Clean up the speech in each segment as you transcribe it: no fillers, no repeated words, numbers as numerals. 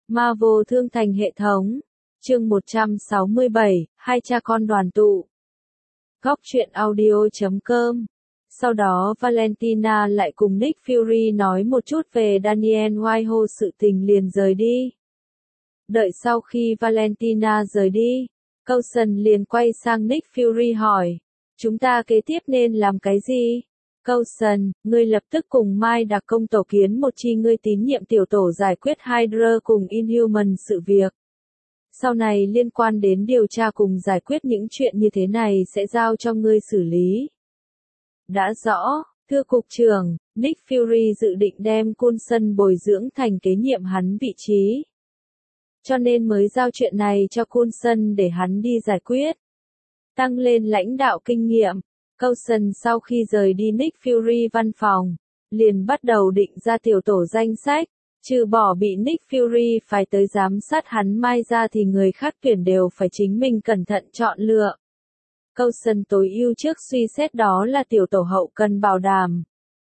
Marvel Thương Thành hệ thống. Chương 167, hai cha con đoàn tụ. Góc truyện audio.com. Sau đó Valentina lại cùng Nick Fury nói một chút về Daniel Whitehall, sự tình liền rời đi. Đợi sau khi Valentina rời đi, Coulson liền quay sang Nick Fury hỏi, chúng ta kế tiếp nên làm cái gì? Coulson, ngươi lập tức cùng Mai đặc công tổ kiến một chi ngươi tín nhiệm tiểu tổ giải quyết Hydra cùng Inhuman sự việc. Sau này liên quan đến điều tra cùng giải quyết những chuyện như thế này sẽ giao cho ngươi xử lý. Đã rõ, thưa cục trưởng, Nick Fury dự định đem Coulson bồi dưỡng thành kế nhiệm hắn vị trí. Cho nên mới giao chuyện này cho Coulson để hắn đi giải quyết. Tăng lên lãnh đạo kinh nghiệm, Coulson sau khi rời đi Nick Fury văn phòng, liền bắt đầu định ra tiểu tổ danh sách, trừ bỏ bị Nick Fury phải tới giám sát hắn mai ra thì người khác tuyển đều phải chính mình cẩn thận chọn lựa. Coulson tối ưu trước suy xét đó là tiểu tổ hậu cần bảo đảm.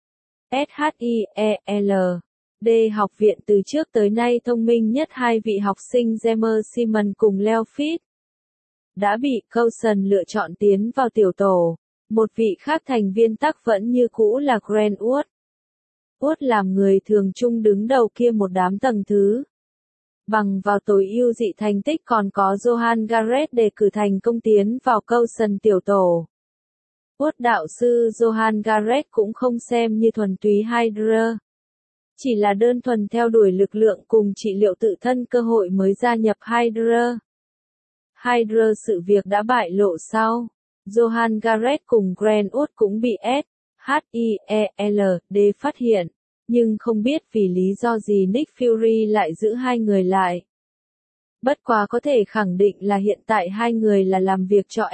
SHIEL D học viện từ trước tới nay thông minh nhất hai vị học sinh Jammer Simon cùng Leo Fit đã bị Coulson lựa chọn tiến vào tiểu tổ. Một vị khác thành viên tắc vẫn như cũ là Grant Wood. Wood làm người thường trung đứng đầu kia một đám tầng thứ. Bằng vào tối ưu dị thành tích còn có Johan Garrett để cử thành công tiến vào Coulson tiểu tổ. Wood đạo sư Johan Garrett cũng không xem như thuần túy Hydra. Chỉ là đơn thuần theo đuổi lực lượng cùng trị liệu tự thân cơ hội mới gia nhập Hydra. Hydra sự việc đã bại lộ sau. Johan Garrett cùng Grant Wood cũng bị SHIELD phát hiện, nhưng không biết vì lý do gì Nick Fury lại giữ hai người lại. Bất quá có thể khẳng định là hiện tại hai người là làm việc cho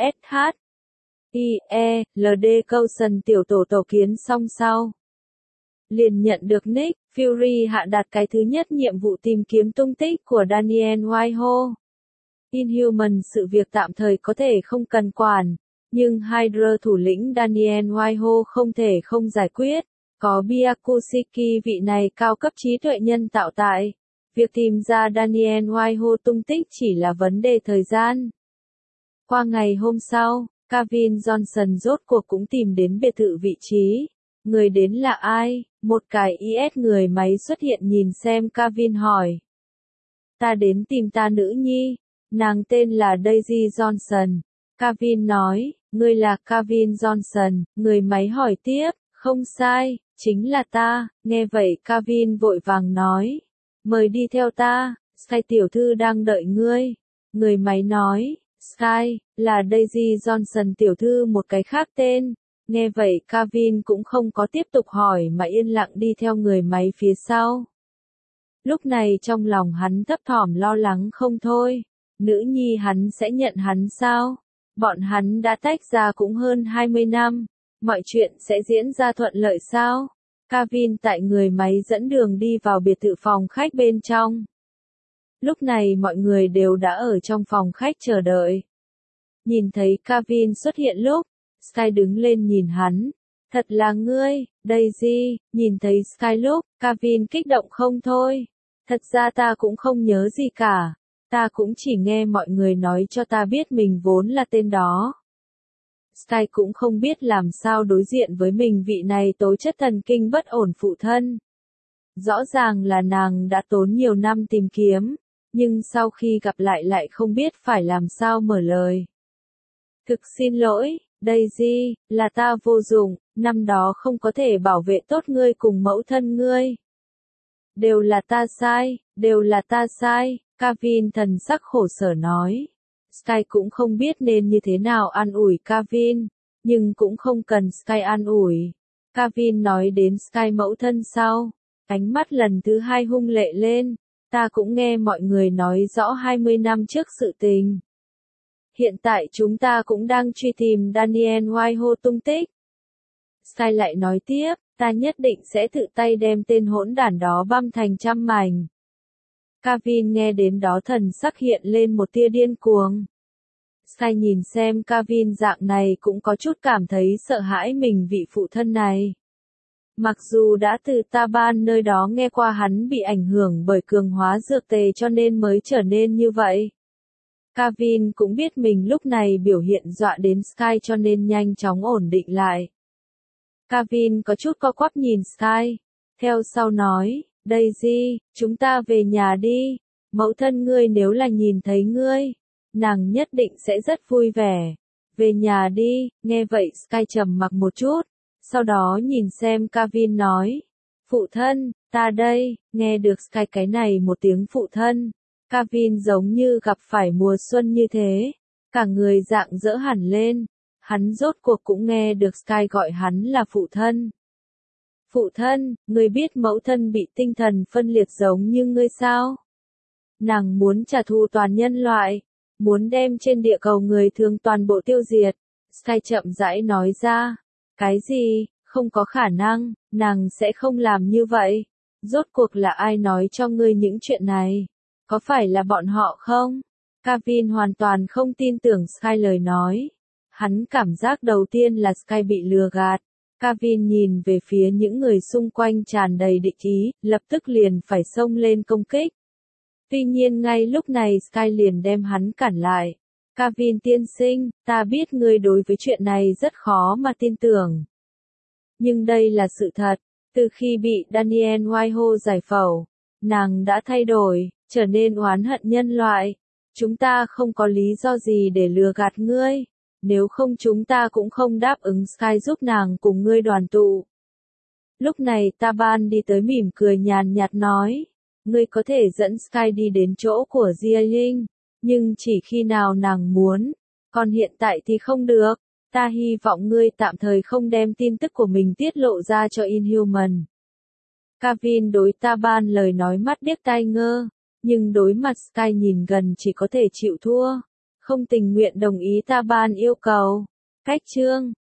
SHIELD. Coulson tiểu tổ tổ kiến xong sau. Liền nhận được Nick Fury hạ đạt cái thứ nhất nhiệm vụ tìm kiếm tung tích của Daniel Whitehall. Inhuman sự việc tạm thời có thể không cần quản. Nhưng Hydra thủ lĩnh Daniel Whitehall không thể không giải quyết, có Byakusiki vị này cao cấp trí tuệ nhân tạo tại. Việc tìm ra Daniel Whitehall tung tích chỉ là vấn đề thời gian. Qua ngày hôm sau, Kevin Johnson rốt cuộc cũng tìm đến biệt thự vị trí. Người đến là ai? Một cái IS người máy xuất hiện nhìn xem Kevin hỏi. Ta đến tìm ta nữ nhi, nàng tên là Daisy Johnson. Kevin nói, ngươi là Kevin Johnson, người máy hỏi tiếp, không sai, chính là ta, nghe vậy Kevin vội vàng nói, mời đi theo ta, Sky tiểu thư đang đợi ngươi. Người máy nói, Sky, là Daisy Johnson tiểu thư một cái khác tên. Nghe vậy Kevin cũng không có tiếp tục hỏi mà yên lặng đi theo người máy phía sau. Lúc này trong lòng hắn thấp thỏm lo lắng không thôi, nữ nhi hắn sẽ nhận hắn sao? Bọn hắn đã tách ra cũng hơn 20 năm, mọi chuyện sẽ diễn ra thuận lợi sao? Kevin tại người máy dẫn đường đi vào biệt thự phòng khách bên trong. Lúc này mọi người đều đã ở trong phòng khách chờ đợi. Nhìn thấy Kevin xuất hiện lúc, Sky đứng lên nhìn hắn. Thật là ngươi, Daisy, nhìn thấy Sky lúc, Kevin kích động không thôi. Thật ra ta cũng không nhớ gì cả. Ta cũng chỉ nghe mọi người nói cho ta biết mình vốn là tên đó. Sky cũng không biết làm sao đối diện với mình vị này tố chất thần kinh bất ổn phụ thân. Rõ ràng là nàng đã tốn nhiều năm tìm kiếm, nhưng sau khi gặp lại không biết phải làm sao mở lời. Thực xin lỗi, Daisy, là ta vô dụng, năm đó không có thể bảo vệ tốt ngươi cùng mẫu thân ngươi. Đều là ta sai. Kevin thần sắc khổ sở nói. Sky cũng không biết nên như thế nào an ủi Kevin, nhưng cũng không cần Sky an ủi. Kevin nói đến Sky mẫu thân sau, ánh mắt lần thứ hai hung lệ lên, ta cũng nghe mọi người nói rõ 20 năm trước sự tình. Hiện tại chúng ta cũng đang truy tìm Daniel Whitehall tung tích. Sky lại nói tiếp, ta nhất định sẽ tự tay đem tên hỗn đản đó băm thành trăm mảnh. Kevin nghe đến đó thần sắc hiện lên một tia điên cuồng. Sky nhìn xem Kevin dạng này cũng có chút cảm thấy sợ hãi mình vị phụ thân này. Mặc dù đã từ Taban nơi đó nghe qua hắn bị ảnh hưởng bởi cường hóa dược tề cho nên mới trở nên như vậy. Kevin cũng biết mình lúc này biểu hiện dọa đến Sky cho nên nhanh chóng ổn định lại. Kevin có chút co quắp nhìn Sky, theo sau nói, Daisy, chúng ta về nhà đi, mẫu thân ngươi nếu là nhìn thấy ngươi, nàng nhất định sẽ rất vui vẻ. Về nhà đi, nghe vậy Sky trầm mặc một chút, sau đó nhìn xem Kevin nói, phụ thân, ta đây, nghe được Sky cái này một tiếng phụ thân. Kevin giống như gặp phải mùa xuân như thế, cả người rạng rỡ hẳn lên, hắn rốt cuộc cũng nghe được Sky gọi hắn là phụ thân. Phụ thân, ngươi biết mẫu thân bị tinh thần phân liệt giống như ngươi sao? Nàng muốn trả thù toàn nhân loại, muốn đem trên địa cầu người thường toàn bộ tiêu diệt. Sky chậm rãi nói ra, cái gì, không có khả năng, nàng sẽ không làm như vậy. Rốt cuộc là ai nói cho ngươi những chuyện này? Có phải là bọn họ không? Kevin hoàn toàn không tin tưởng Sky lời nói. Hắn cảm giác đầu tiên là Sky bị lừa gạt. Kevin nhìn về phía những người xung quanh tràn đầy địch ý, lập tức liền phải xông lên công kích. Tuy nhiên ngay lúc này Sky liền đem hắn cản lại. Kevin tiên sinh, ta biết ngươi đối với chuyện này rất khó mà tin tưởng. Nhưng đây là sự thật. Từ khi bị Daniel Whitehouse giải phẫu, nàng đã thay đổi, trở nên oán hận nhân loại. Chúng ta không có lý do gì để lừa gạt ngươi. Nếu không chúng ta cũng không đáp ứng Sky giúp nàng cùng ngươi đoàn tụ. Lúc này Taban đi tới mỉm cười nhàn nhạt nói. Ngươi có thể dẫn Sky đi đến chỗ của Jialing, nhưng chỉ khi nào nàng muốn. Còn hiện tại thì không được. Ta hy vọng ngươi tạm thời không đem tin tức của mình tiết lộ ra cho Inhuman. Kevin đối Taban lời nói mắt điếc tai ngơ, nhưng đối mặt Sky nhìn gần chỉ có thể chịu thua. Không tình nguyện đồng ý Taban yêu cầu. Cách chương